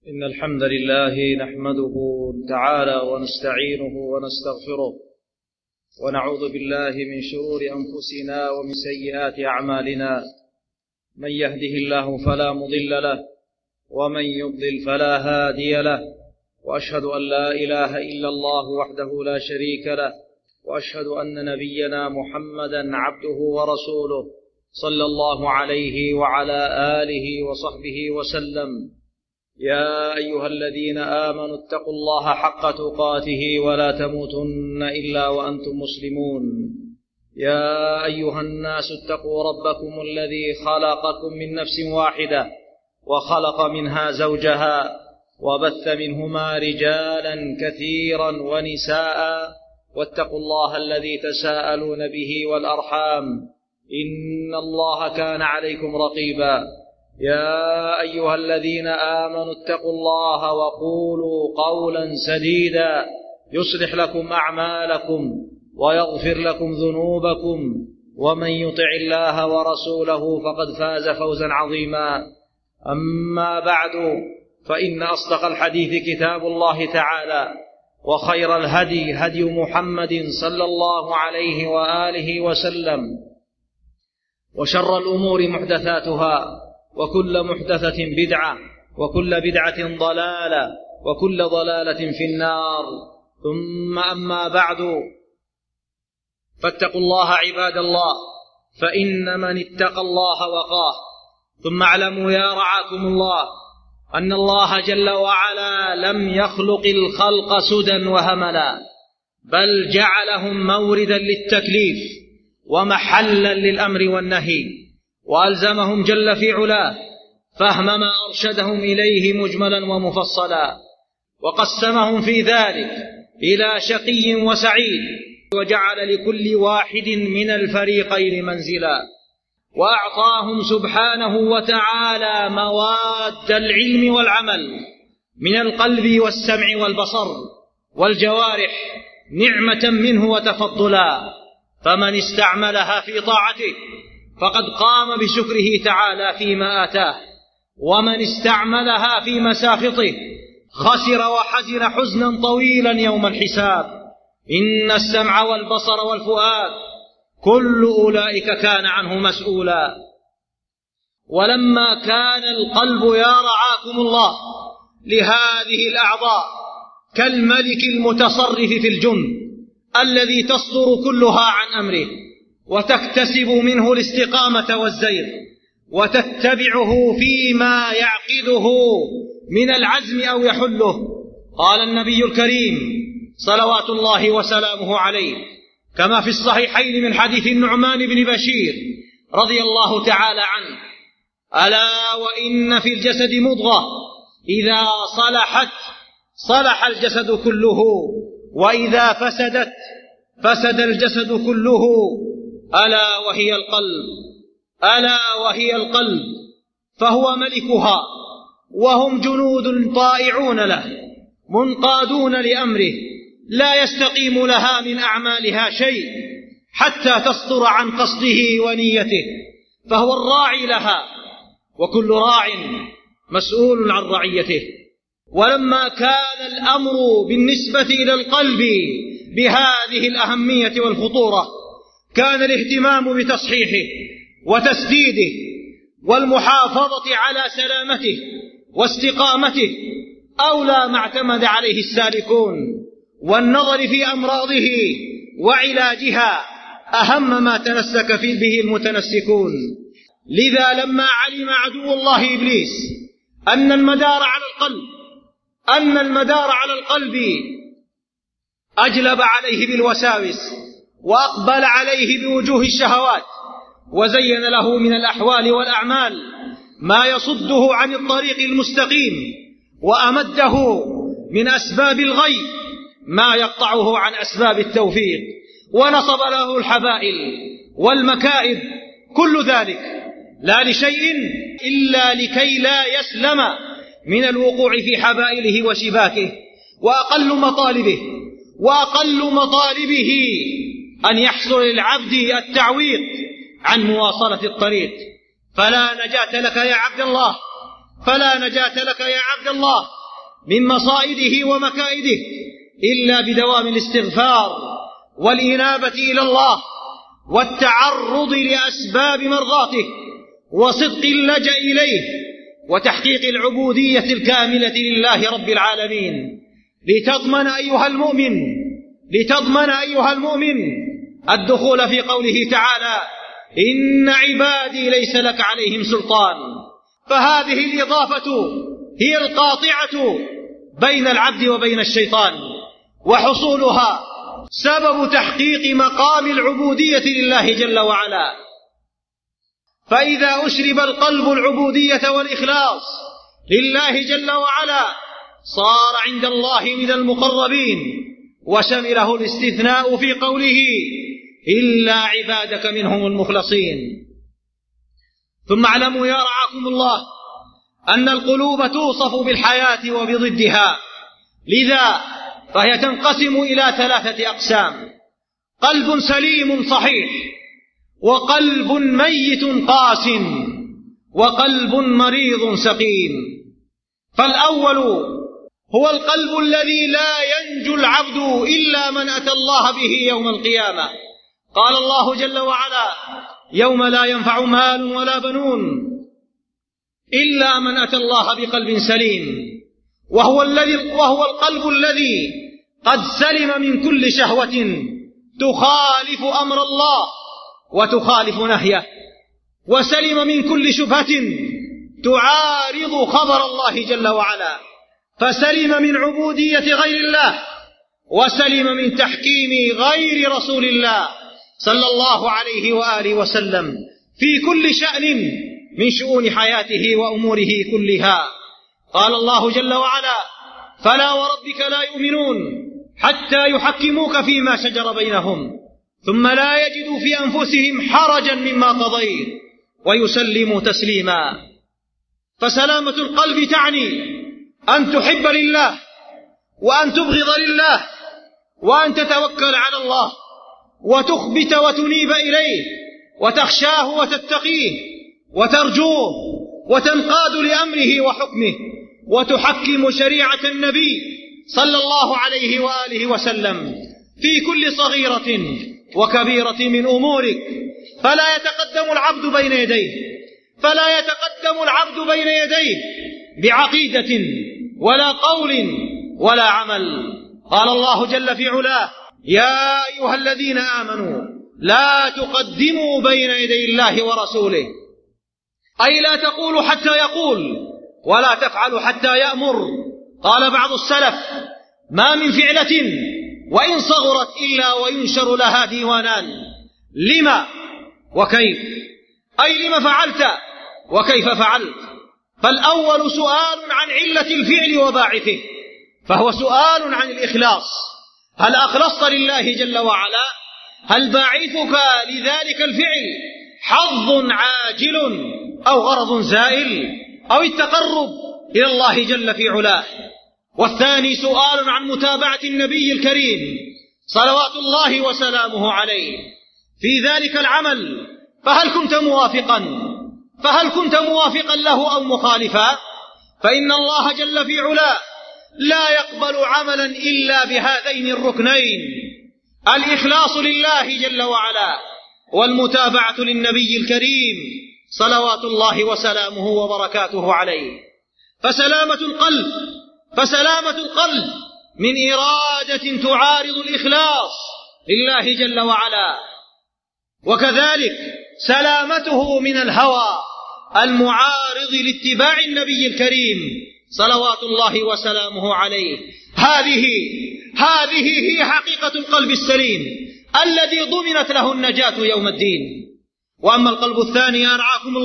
إن الحمد لله نحمده تعالى ونستعينه ونستغفره ونعوذ بالله من شرور أنفسنا ومن سيئات أعمالنا. من يهده الله فلا مضل له ومن يضلل فلا هادي له، وأشهد أن لا إله إلا الله وحده لا شريك له، وأشهد أن نبينا محمدا عبده ورسوله صلى الله عليه وعلى آله وصحبه وسلم. يا أيها الذين آمنوا اتقوا الله حق تقاته ولا تموتن إلا وأنتم مسلمون. يا أيها الناس اتقوا ربكم الذي خلقكم من نفس واحدة وخلق منها زوجها وبث منهما رجالا كثيرا ونساء، واتقوا الله الذي تساءلون به والأرحام إن الله كان عليكم رقيبا. يا أيها الذين آمنوا اتقوا الله وقولوا قولا سديدا يصلح لكم أعمالكم ويغفر لكم ذنوبكم، ومن يطع الله ورسوله فقد فاز فوزا عظيما. أما بعد، فإن أصدق الحديث كتاب الله تعالى، وخير الهدي هدي محمد صلى الله عليه وآله وسلم، وشر الأمور محدثاتها، وكل محدثة بدعة، وكل بدعة ضلالة، وكل ضلالة في النار. ثم أما بعد، فاتقوا الله عباد الله، فإن من اتقى الله وقاه. ثم اعلموا يا رعاكم الله أن الله جل وعلا لم يخلق الخلق سدى وهملا، بل جعلهم موردا للتكليف ومحلا للأمر والنهي، وألزمهم جل في علاه فهم ما أرشدهم إليه مجملا ومفصلا، وقسمهم في ذلك إلى شقي وسعيد، وجعل لكل واحد من الفريقين منزلا، وأعطاهم سبحانه وتعالى مواد العلم والعمل من القلب والسمع والبصر والجوارح نعمة منه وتفضلا، فمن استعملها في طاعته فقد قام بشكره تعالى فيما آتاه، ومن استعملها في مساخطه خسر وحزن حزنا طويلا يوم الحساب. إن السمع والبصر والفؤاد كل أولئك كان عنه مسؤولا. ولما كان القلب يا رعاكم الله لهذه الأعضاء كالملك المتصرف في الجند الذي تصدر كلها عن أمره، وتكتسب منه الاستقامة والزيغ، وتتبعه فيما يعقده من العزم أو يحله. قال النبي الكريم صلوات الله وسلامه عليه كما في الصحيحين من حديث النعمان بن بشير رضي الله تعالى عنه: ألا وإن في الجسد مضغة إذا صلحت صلح الجسد كله، وإذا فسدت فسد الجسد كله، ألا وهي القلب، ألا وهي القلب، فهو ملكها، وهم جنود طائعون له منقادون لأمره، لا يستقيم لها من أعمالها شيء حتى تصدر عن قصده ونيته، فهو الراعي لها، وكل راع مسؤول عن رعيته. ولما كان الأمر بالنسبة إلى القلب بهذه الأهمية والخطورة، كان الاهتمام بتصحيحه وتسديده والمحافظة على سلامته واستقامته أولى ما اعتمد عليه السالكون، والنظر في أمراضه وعلاجها أهم ما تمسك به المتنسكون. لذا لما علم عدو الله إبليس أن المدار على القلب أجلب عليه بالوساوس، وأقبل عليه بوجوه الشهوات، وزين له من الأحوال والأعمال ما يصده عن الطريق المستقيم، وأمده من أسباب الغي ما يقطعه عن أسباب التوفيق، ونصب له الحبائل والمكائد، كل ذلك لا لشيء إلا لكي لا يسلم من الوقوع في حبائله وشباكه. وأقل مطالبه أن يحصل للعبد التعويض عن مواصلة الطريق. فلا نجاة لك يا عبد الله من مصائده ومكائده إلا بدوام الاستغفار والإنابة إلى الله والتعرض لأسباب مرضاته وصدق اللجأ إليه وتحقيق العبودية الكاملة لله رب العالمين. لتضمن أيها المؤمن الدخول في قوله تعالى: إن عبادي ليس لك عليهم سلطان. فهذه الإضافة هي القاطعة بين العبد وبين الشيطان، وحصولها سبب تحقيق مقام العبودية لله جل وعلا. فإذا أشرب القلب العبودية والإخلاص لله جل وعلا صار عند الله من المقربين، وشمله الاستثناء في قوله: إلا عبادك منهم المخلصين. ثم اعلموا يا رعاكم الله أن القلوب توصف بالحياة وبضدها، لذا فهي تنقسم إلى 3 أقسام: قلب سليم صحيح، وقلب ميت قاس، وقلب مريض سقيم. فالأول هو القلب الذي لا ينجو العبد إلا من أتى الله به يوم القيامة. قال الله جل وعلا: يوم لا ينفع مال ولا بنون إلا من أتى الله بقلب سليم، وهو القلب الذي قد سلم من كل شهوة تخالف أمر الله وتخالف نهيه، وسلم من كل شبهة تعارض خبر الله جل وعلا، فسلم من عبودية غير الله، وسلم من تحكيم غير رسول الله صلى الله عليه وآله وسلم في كل شأن من شؤون حياته وأموره كلها. قال الله جل وعلا: فلا وربك لا يؤمنون حتى يحكموك فيما شجر بينهم ثم لا يجدوا في أنفسهم حرجا مما قضيت ويسلموا تسليما. فسلامة القلب تعني أن تحب لله، وأن تبغض لله، وأن تتوكل على الله، وتخبت وتنيب إليه، وتخشاه وتتقيه، وترجوه، وتنقاد لأمره وحكمه، وتحكم شريعة النبي صلى الله عليه وآله وسلم في كل صغيرة وكبيرة من أمورك. فلا يتقدم العبد بين يديه بعقيدة ولا قول ولا عمل. قال الله جل في علاه: يا أيها الذين آمنوا لا تقدموا بين يدي الله ورسوله، أي لا تقولوا حتى يقول، ولا تفعلوا حتى يأمر. قال بعض السلف: ما من فعلة وإن صغرت إلا وينشر لها ديوانان، لما وكيف، أي لما فعلت وكيف فعلت. فالأول سؤال عن علة الفعل وباعثه، فهو سؤال عن الإخلاص: هل أخلصت لله جل وعلا؟ هل باعثك لذلك الفعل حظ عاجل أو غرض زائل أو التقرب إلى الله جل في علاه؟ والثاني سؤال عن متابعة النبي الكريم صلوات الله وسلامه عليه في ذلك العمل، فهل كنت موافقا له أو مخالفا؟ فإن الله جل في علاه لا يقبل عملا إلا بهذين الركنين: الإخلاص لله جل وعلا، والمتابعة للنبي الكريم صلوات الله وسلامه وبركاته عليه. فسلامة القلب من إرادة تعارض الإخلاص لله جل وعلا، وكذلك سلامته من الهوى المعارض لاتباع النبي الكريم صلوات الله وسلامه عليه. هذه هي حقيقة القلب السليم الذي ضمنت له النجاة يوم الدين. وأما القلب الثاني يا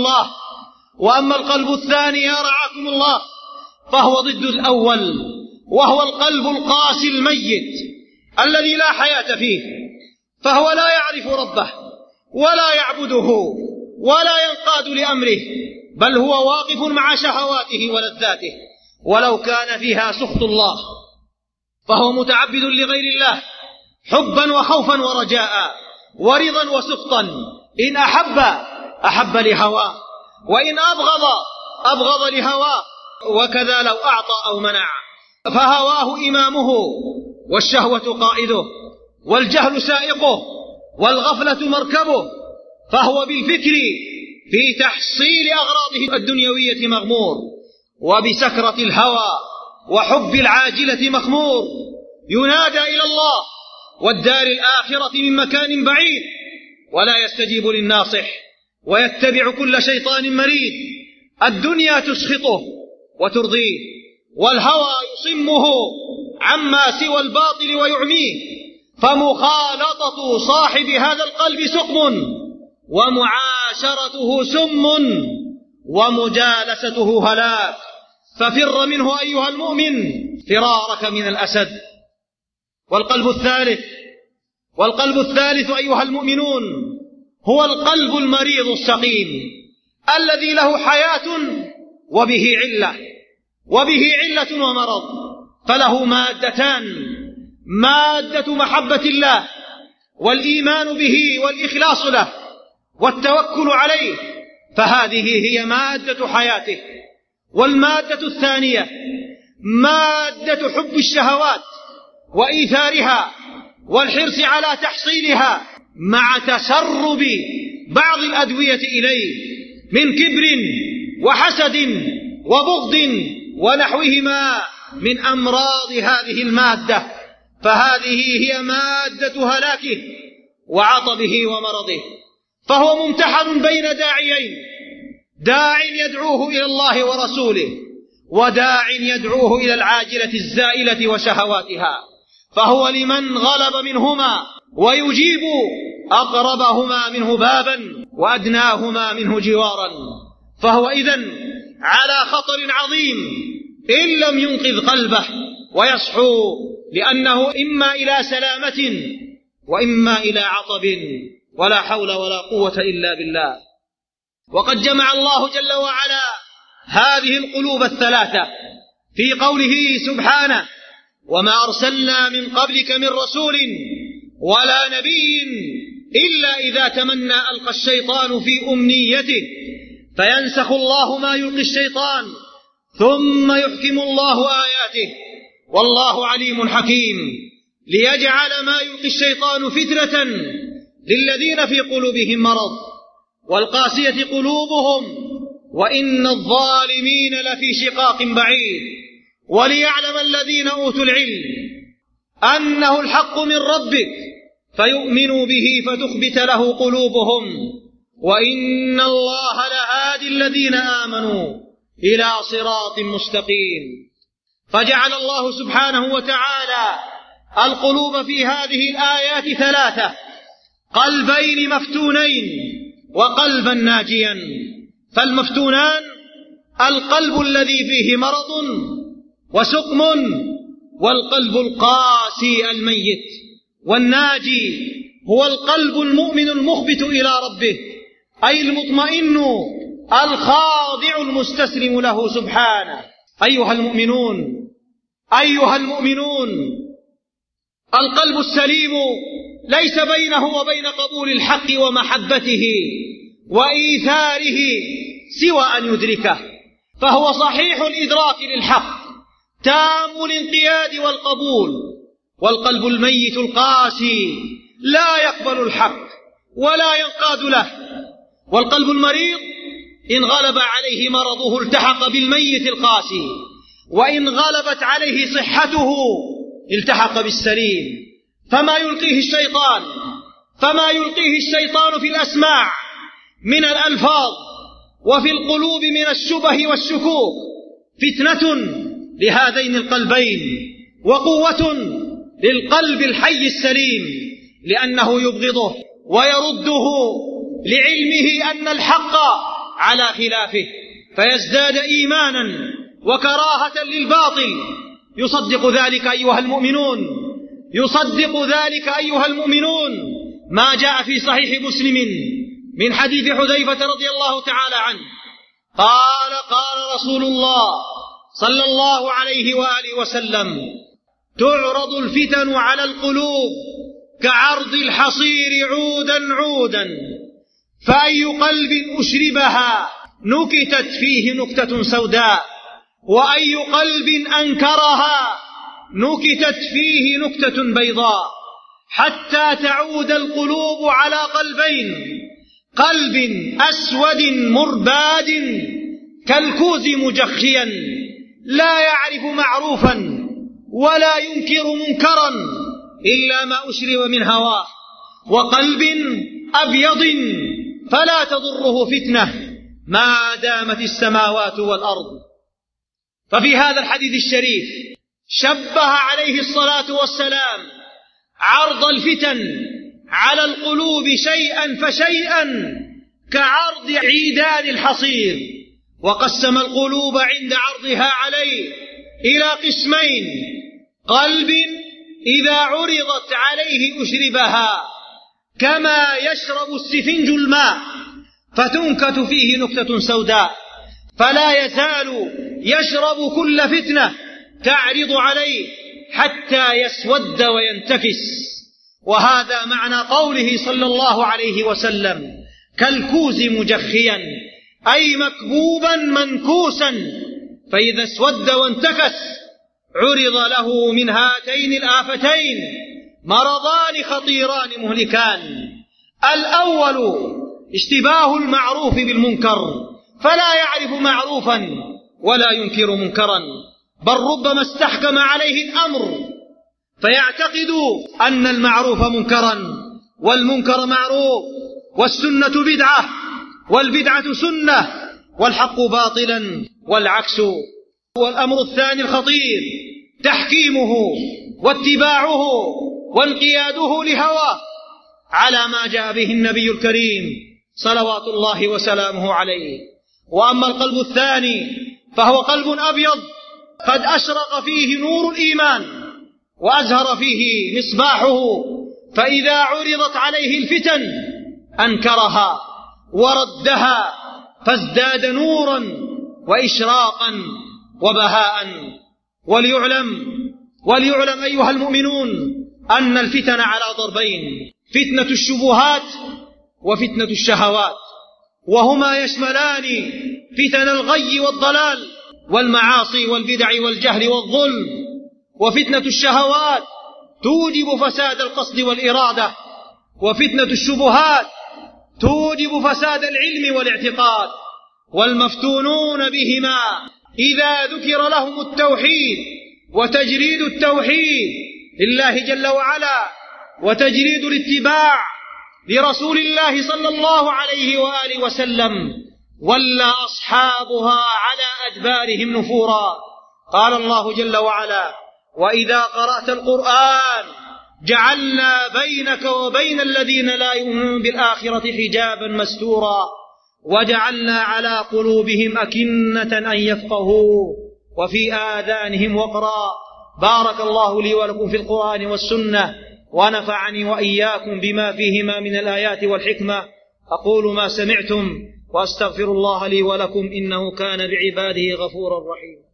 رعاكم الله فهو ضد الأول، وهو القلب القاسي الميت الذي لا حياة فيه، فهو لا يعرف ربه ولا يعبده ولا ينقاد لأمره، بل هو واقف مع شهواته ولذاته ولو كان فيها سخط الله، فهو متعبد لغير الله حبا وخوفا ورجاء ورضا وسخطا. إن أحب لهواه، وإن أبغض لهواه، وكذا لو أعطى أو منع. فهواه إمامه، والشهوة قائده، والجهل سائقه، والغفلة مركبه، فهو بالفكر في تحصيل أغراضه الدنيوية مغمور، وبسكرة الهوى وحب العاجلة مخمور، ينادى إلى الله والدار الآخرة من مكان بعيد، ولا يستجيب للناصح، ويتبع كل شيطان مريد. الدنيا تسخطه وترضيه، والهوى يصمه عما سوى الباطل ويعميه، فمخالطة صاحب هذا القلب سقم، ومعاشرته سم، ومجالسته هلاك. ففر منه أيها المؤمن فرارك من الأسد. والقلب الثالث أيها المؤمنون هو القلب المريض السقيم، الذي له حياة وبه علة ومرض، فله مادتان: مادة محبة الله والإيمان به والإخلاص له والتوكل عليه، فهذه هي مادة حياته. والمادة الثانية مادة حب الشهوات وإيثارها والحرص على تحصيلها، مع تسرب بعض الأدوية إليه من كبر وحسد وبغض ونحوهما من أمراض هذه المادة، فهذه هي مادة هلاكه وعطبه ومرضه. فهو ممتحن بين داعيين: داع يدعوه إلى الله ورسوله، وداع يدعوه إلى العاجلة الزائلة وشهواتها، فهو لمن غلب منهما ويجيب أقربهما منه بابا وأدناهما منه جوارا، فهو إذن على خطر عظيم إن لم ينقذ قلبه ويصحو، لأنه إما إلى سلامة وإما إلى عطب، ولا حول ولا قوة إلا بالله. وقد جمع الله جل وعلا هذه القلوب الثلاثة في قوله سبحانه: وما أرسلنا من قبلك من رسول ولا نبي إلا إذا تمنى ألقى الشيطان في أمنيته فينسخ الله ما يلقي الشيطان ثم يحكم الله آياته والله عليم حكيم، ليجعل ما يلقي الشيطان فتنة للذين في قلوبهم مرض والقاسية قلوبهم وإن الظالمين لفي شقاق بعيد، وليعلم الذين أوتوا العلم أنه الحق من ربك فيؤمنوا به فتخبت له قلوبهم وإن الله لهادي الذين آمنوا إلى صراط مستقيم. فجعل الله سبحانه وتعالى القلوب في هذه الآيات ثلاثة: قلبين مفتونين وقلبا ناجيا. فالمفتونان القلب الذي فيه مرض وسقم، والقلب القاسي الميت. والناجي هو القلب المؤمن المخبت إلى ربه، أي المطمئن الخاضع المستسلم له سبحانه. أيها المؤمنون، القلب السليم ليس بينه وبين قبول الحق ومحبته وإيثاره سوى أن يدركه، فهو صحيح الإدراك للحق تام الانقياد والقبول. والقلب الميت القاسي لا يقبل الحق ولا ينقاد له. والقلب المريض إن غلب عليه مرضه التحق بالميت القاسي، وإن غلبت عليه صحته التحق بالسليم. فما يلقيه الشيطان في الأسماع من الألفاظ وفي القلوب من الشبه والشكوك فتنة لهذين القلبين وقوة للقلب الحي السليم، لأنه يبغضه ويرده لعلمه أن الحق على خلافه، فيزداد إيمانا وكراهة للباطل. يصدق ذلك أيها المؤمنون ما جاء في صحيح مسلم من حديث حذيفة رضي الله تعالى عنه قال: قال رسول الله صلى الله عليه وآله وسلم: تعرض الفتن على القلوب كعرض الحصير عودا عودا، فأي قلب أشربها نكتت فيه نكتة سوداء، وأي قلب أنكرها نكتت فيه نكتة بيضاء حتى تعود القلوب على قلبين: قلب أسود مرباد كالكوز مجخيا لا يعرف معروفا ولا ينكر منكرا إلا ما أشرب من هواه، وقلب أبيض فلا تضره فتنة ما دامت السماوات والأرض. ففي هذا الحديث الشريف شبه عليه الصلاة والسلام عرض الفتن على القلوب شيئا فشيئا كعرض عيدان الحصير، وقسم القلوب عند عرضها عليه إلى قسمين: قلب إذا عرضت عليه أشربها كما يشرب السفنج الماء فتنكت فيه نكتة سوداء، فلا يزال يشرب كل فتنة تعرض عليه حتى يسود وينتكس. وهذا معنى قوله صلى الله عليه وسلم: كالكوز مجخيا، أي مكبوبا منكوسا، فإذا اسود وانتكس عرض له من هاتين الآفتين مرضان خطيران مهلكان: الأول اشتباه المعروف بالمنكر، فلا يعرف معروفا ولا ينكر منكرا، بل ربما استحكم عليه الأمر فيعتقد أن المعروف منكرا والمنكر معروف، والسنة بدعة والبدعة سنة، والحق باطلا والعكس. والأمر الثاني الخطير تحكيمه واتباعه وانقياده لهواه على ما جاء به النبي الكريم صلوات الله وسلامه عليه. وأما القلب الثاني فهو قلب أبيض قد أشرق فيه نور الإيمان وأزهر فيه مصباحه، فإذا عرضت عليه الفتن أنكرها وردها فازداد نورا وإشراقا وبهاء. وليعلم أيها المؤمنون أن الفتن على ضربين: فتنة الشبهات وفتنة الشهوات، وهما يشملان فتن الغي والضلال والمعاصي والبدع والجهل والظلم. وفتنة الشهوات توجب فساد القصد والإرادة، وفتنة الشبهات توجب فساد العلم والاعتقاد. والمفتونون بهما إذا ذكر لهم التوحيد وتجريد التوحيد لله جل وعلا وتجريد الاتباع لرسول الله صلى الله عليه وآله وسلم ولى أصحابها على أدبارهم نفورا. قال الله جل وعلا: وإذا قرأت القرآن جعلنا بينك وبين الذين لا يؤمنون بالآخرة حجابا مستورا وجعلنا على قلوبهم أكنة أن يفقهوا وفي آذانهم وقرا. بارك الله لي ولكم في القرآن والسنة، ونفعني وإياكم بما فيهما من الآيات والحكمة. أقول ما سمعتم وأستغفر الله لي ولكم إنه كان بعباده غفورا رحيما.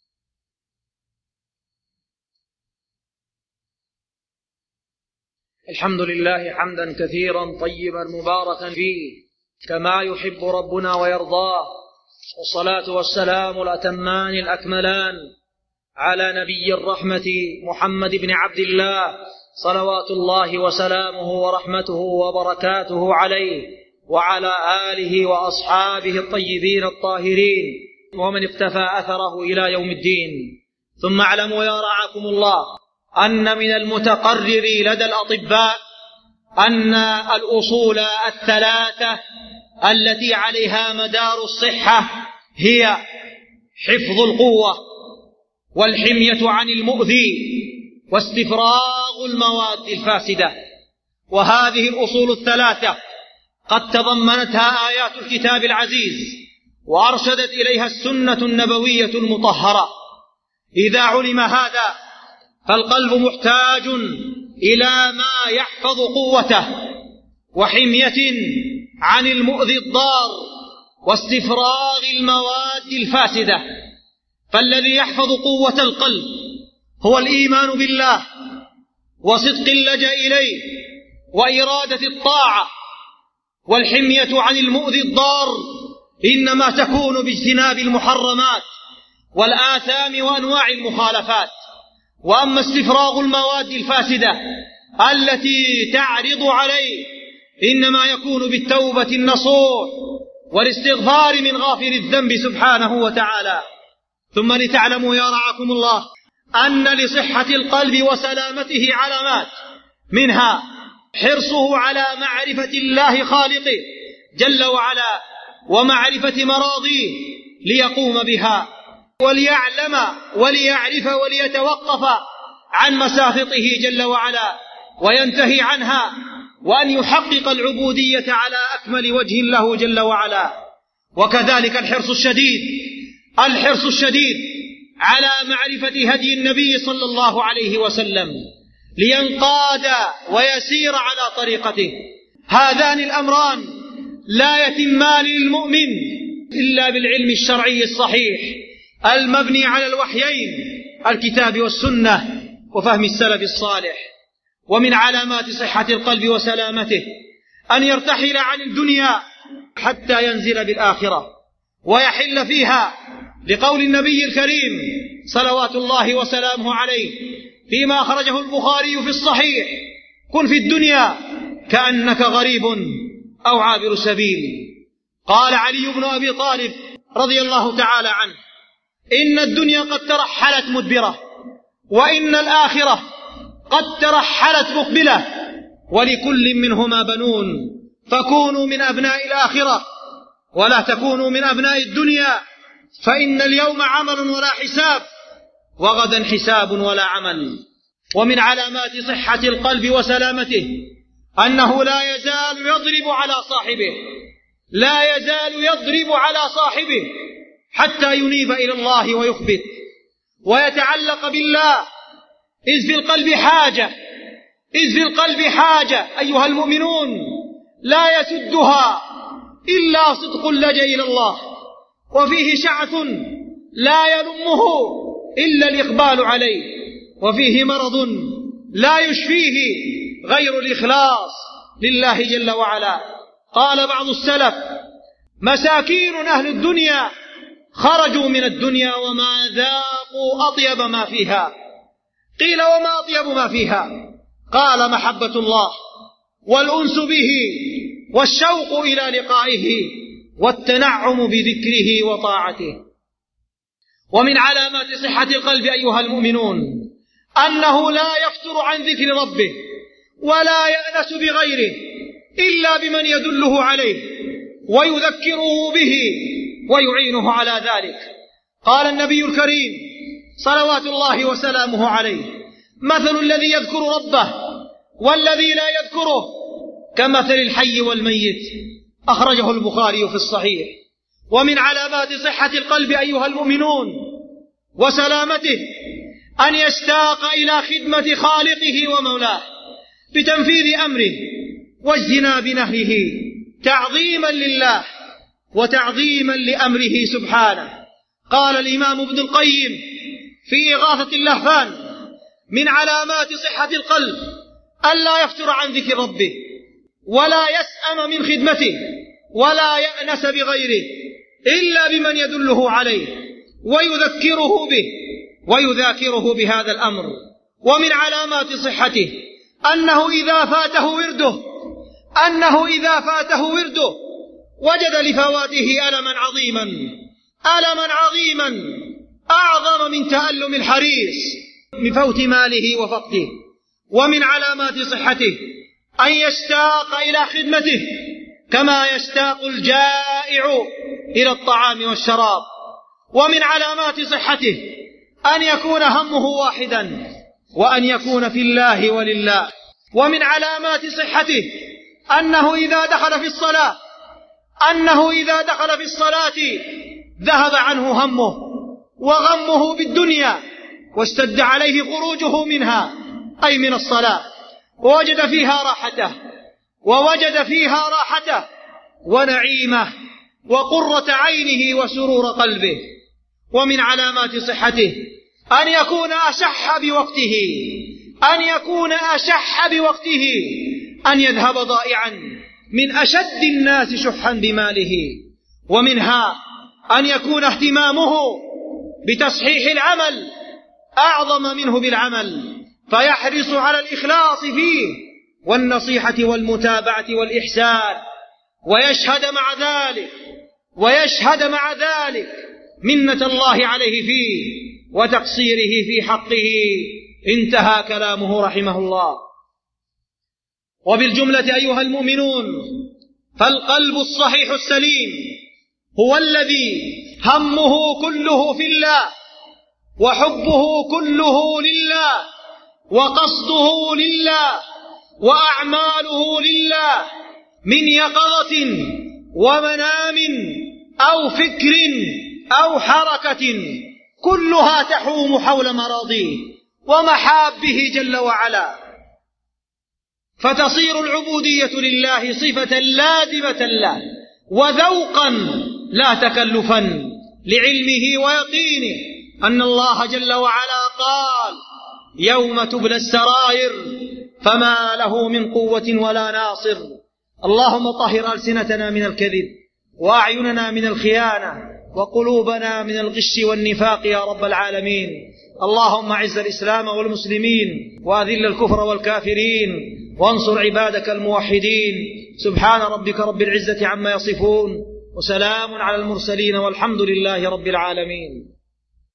الحمد لله حمدا كثيرا طيبا مباركا فيه كما يحب ربنا ويرضاه، والصلاة والسلام الأتمان الأكملان على نبي الرحمة محمد بن عبد الله صلوات الله وسلامه ورحمته وبركاته عليه وعلى آله وأصحابه الطيبين الطاهرين ومن اقتفى أثره إلى يوم الدين. ثم اعلموا يا رعاكم الله أن من المتقرر لدى الأطباء أن الأصول الثلاثة التي عليها مدار الصحة هي حفظ القوة والحمية عن المؤذي واستفراغ المواد الفاسدة. وهذه الأصول الثلاثة قد تضمنتها آيات الكتاب العزيز وأرشدت إليها السنة النبوية المطهرة. إذا علم هذا فالقلب محتاج إلى ما يحفظ قوته وحمية عن المؤذي الضار واستفراغ المواد الفاسدة. فالذي يحفظ قوة القلب هو الإيمان بالله وصدق اللجأ إليه وإرادة الطاعة. والحمية عن المؤذي الضار إنما تكون باجتناب المحرمات والآثام وأنواع المخالفات. وأما استفراغ المواد الفاسدة التي تعرض عليه إنما يكون بالتوبة النصوح والاستغفار من غافر الذنب سبحانه وتعالى. ثم لتعلموا يا رعاكم الله أن لصحة القلب وسلامته علامات، منها حرصه على معرفة الله خالقه جل وعلا ومعرفة مراضيه ليقوم بها وليعلم وليعرف وليتوقف عن مساخطه جل وعلا وينتهي عنها، وأن يحقق العبودية على أكمل وجه له جل وعلا. وكذلك الحرص الشديد على معرفة هدي النبي صلى الله عليه وسلم لينقاد ويسير على طريقته. هذان الأمران لا يتمان للمؤمن إلا بالعلم الشرعي الصحيح المبني على الوحيين الكتاب والسنة وفهم السلف الصالح. ومن علامات صحة القلب وسلامته أن يرتحل عن الدنيا حتى ينزل بالآخرة ويحل فيها، لقول النبي الكريم صلوات الله وسلامه عليه فيما أخرجه البخاري في الصحيح: كن في الدنيا كأنك غريب أو عابر سبيل. قال علي بن أبي طالب رضي الله تعالى عنه: إن الدنيا قد ترحلت مدبرة، وإن الآخرة قد ترحلت مقبلة، ولكل منهما بنون، فكونوا من أبناء الآخرة ولا تكونوا من أبناء الدنيا، فإن اليوم عمل ولا حساب، وغدا حساب ولا عمل. ومن علامات صحة القلب وسلامته أنه لا يزال يضرب على صاحبه حتى ينيب إلى الله ويخبت ويتعلق بالله، إذ في القلب حاجة أيها المؤمنون لا يسدها إلا صدق اللجأ إلى الله، وفيه شعث لا يلمه إلا الإقبال عليه، وفيه مرض لا يشفيه غير الإخلاص لله جل وعلا. قال بعض السلف: مساكين أهل الدنيا خرجوا من الدنيا وما ذاقوا أطيب ما فيها. قيل: وما أطيب ما فيها؟ قال: محبة الله والأنس به والشوق إلى لقائه والتنعم بذكره وطاعته. ومن علامات صحة القلب أيها المؤمنون أنه لا يفتر عن ذكر ربه ولا يأنس بغيره إلا بمن يدله عليه ويذكره به ويعينه على ذلك. قال النبي الكريم صلوات الله وسلامه عليه: مثل الذي يذكر ربه والذي لا يذكره كمثل الحي والميت، أخرجه البخاري في الصحيح. ومن علامات صحة القلب أيها المؤمنون وسلامته أن يشتاق إلى خدمة خالقه ومولاه بتنفيذ أمره واجتناب نهيه، تعظيما لله وتعظيما لأمره سبحانه. قال الإمام ابن القيم في إغاثة اللهفان: من علامات صحة القلب ألا يفتر عن ذكر ربه ولا يسأم من خدمته ولا يأنس بغيره إلا بمن يدله عليه ويذكره به ويذاكره بهذا الأمر. ومن علامات صحته أنه إذا فاته ورده وجد لفواته ألما عظيما أعظم من تألم الحريص بفوت ماله وفقده. ومن علامات صحته أن يشتاق إلى خدمته كما يشتاق الجائع إلى الطعام والشراب. ومن علامات صحته أن يكون همه واحدا وأن يكون في الله ولله. ومن علامات صحته أنه إذا دخل في الصلاة ذهب عنه همه وغمه بالدنيا واشتد عليه خروجه منها، أي من الصلاة، ووجد فيها راحته ونعيمه وقرة عينه وسرور قلبه. ومن علامات صحته أن يكون أشح بوقته، أن يذهب ضائعا من أشد الناس شحا بماله. ومنها أن يكون اهتمامه بتصحيح العمل أعظم منه بالعمل، فيحرص على الإخلاص فيه والنصيحة والمتابعة والإحسان، ويشهد مع ذلك منة الله عليه فيه وتقصيره في حقه. انتهى كلامه رحمه الله. وبالجملة أيها المؤمنون، فالقلب الصحيح السليم هو الذي همه كله في الله، وحبه كله لله، وقصده لله، وأعماله لله، من يقظة ومنام أو فكر أو حركة، كلها تحوم حول مراضيه ومحابه جل وعلا، فتصير العبودية لله صفة لازمة له وذوقا لا تكلفا، لعلمه ويقينه أن الله جل وعلا قال: يوم تبلى السرائر فما له من قوة ولا ناصر. اللهم طهر ألسنتنا من الكذب، وأعيننا من الخيانة، وقلوبنا من الغش والنفاق يا رب العالمين. اللهم أعز الإسلام والمسلمين، وأذل الكفر والكافرين، وانصر عبادك الموحدين. سبحان ربك رب العزة عما يصفون، وسلام على المرسلين، والحمد لله رب العالمين.